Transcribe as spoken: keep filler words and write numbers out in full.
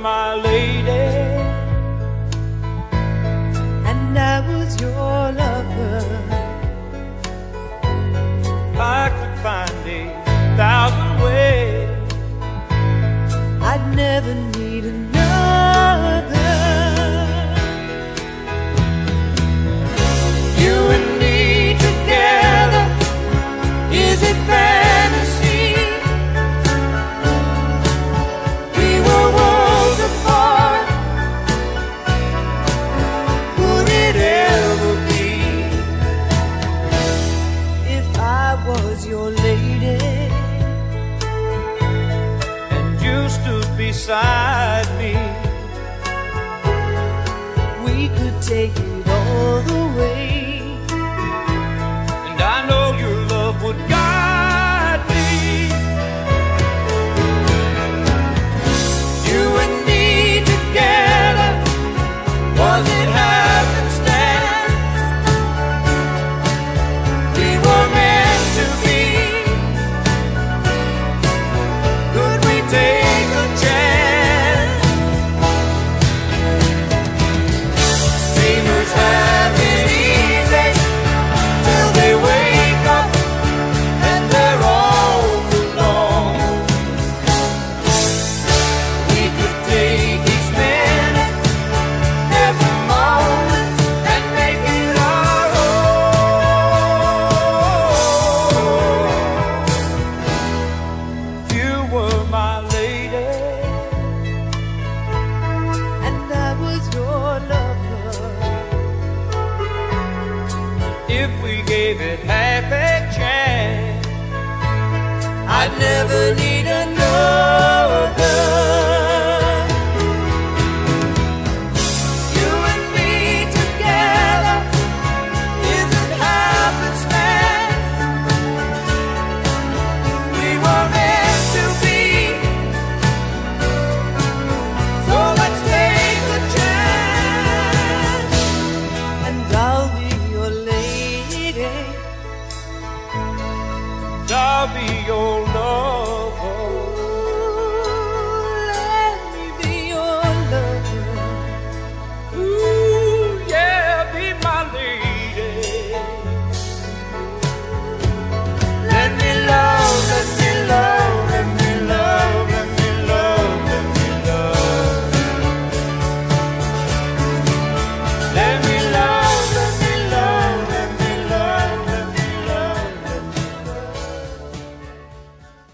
my lady, and I was your lover, I could find a thousand ways I'd never need another. You and me together, is it fantasy? We were worlds apart, Would it ever be if I was your lady? you stood beside me. We could take it all the way, and I know your love would guide me. You and me together, was it happenstance? We were meant to be. Could we take a chance? Dreamers have it easy till they wake up and they're all alone. We could take each minute, every moment, and make it our own. If you were my lady, and I was your lover, if we gave it half a chance, I'd never need another.